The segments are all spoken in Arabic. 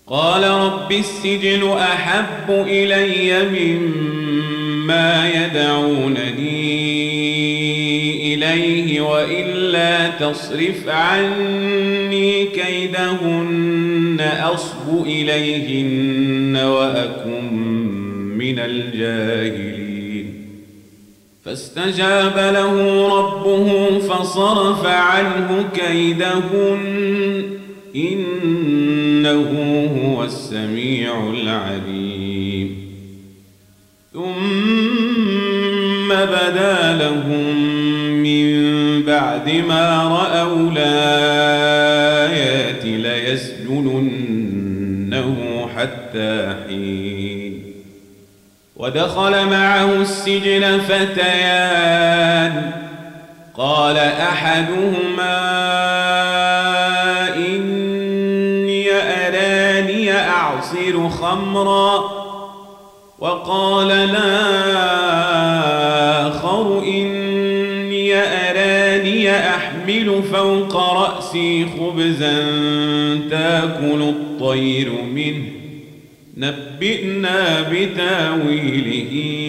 قال رب السجن أحب إلي مما يدعونني إليه وإلا تصرف عني كيدهن أصب إليهن وأكن من الجاهلين فاستجاب له ربه فصرف عنه كيدهن إنه هو السميع العليم ثم بدا لهم من بعد ما رأوا الآيات ليسجننه حتى حين ودخل معه السجن فتيان قال أحدهما أعصر خمرا وقال الآخر إني أراني أحمل فوق رأسي خبزا تأكل الطير منه نبئنا بتاويله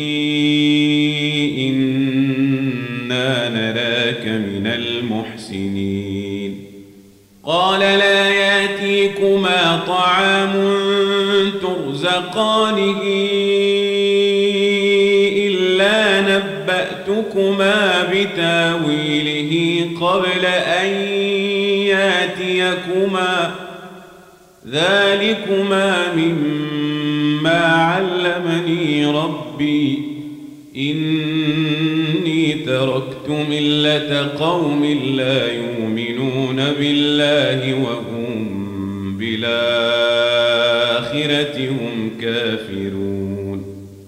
إنا نراك من المحسنين قال لا يأتيكما طعام ترزقانه إلا نبأتكما بتاويله قبل أن يأتيكما ذلكما مما علمني ربي إني تركت ملة قوم لا يؤمنون بالله وهم بالآخرة هم كافرون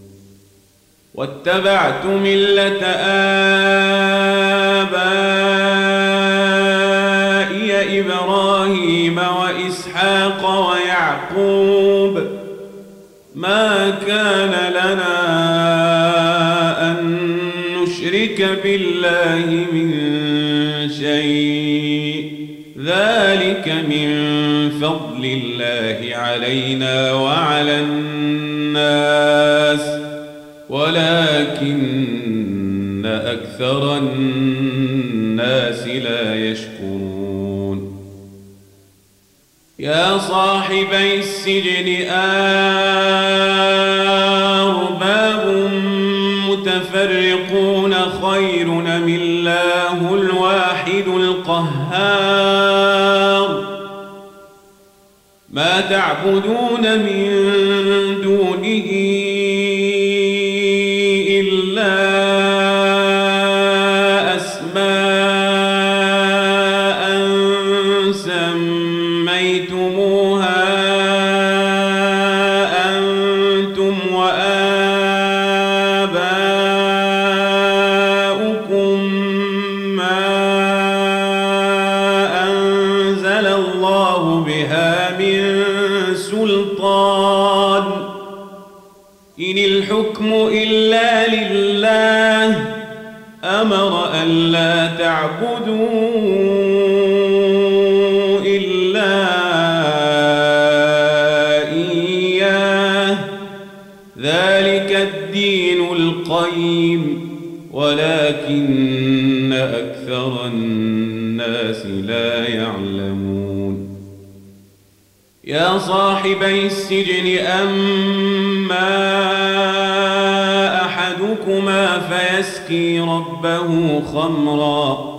واتبعت ملة آبائي إبراهيم وإسحاق ويعقوب ما كان لنا أن نشرك بالله من شيء ذلك من فضل الله علينا وعلى الناس ولكن أكثر الناس لا يشكرون يا صاحبي السجن أرباب متفرقون خير أم الله الواحد القهار ما تعبدون من دونه إلا أسماء سميتموها أنتم وآباؤكم ما أنزل الله بها من سلطان إن الحكم إلا لله أمر ألا تعبدوا إلا إياه ذلك الدين القيم ولكن أكثر الناس لا يعلمون يا صاحبي السجن أما أحدكما فيسقي ربه خمرا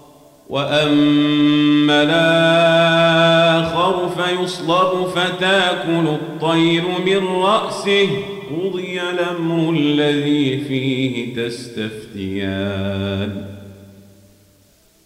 وأما الآخر فيصلب فتأكل الطير من رأسه قضي الأمر الذي فيه تستفتيان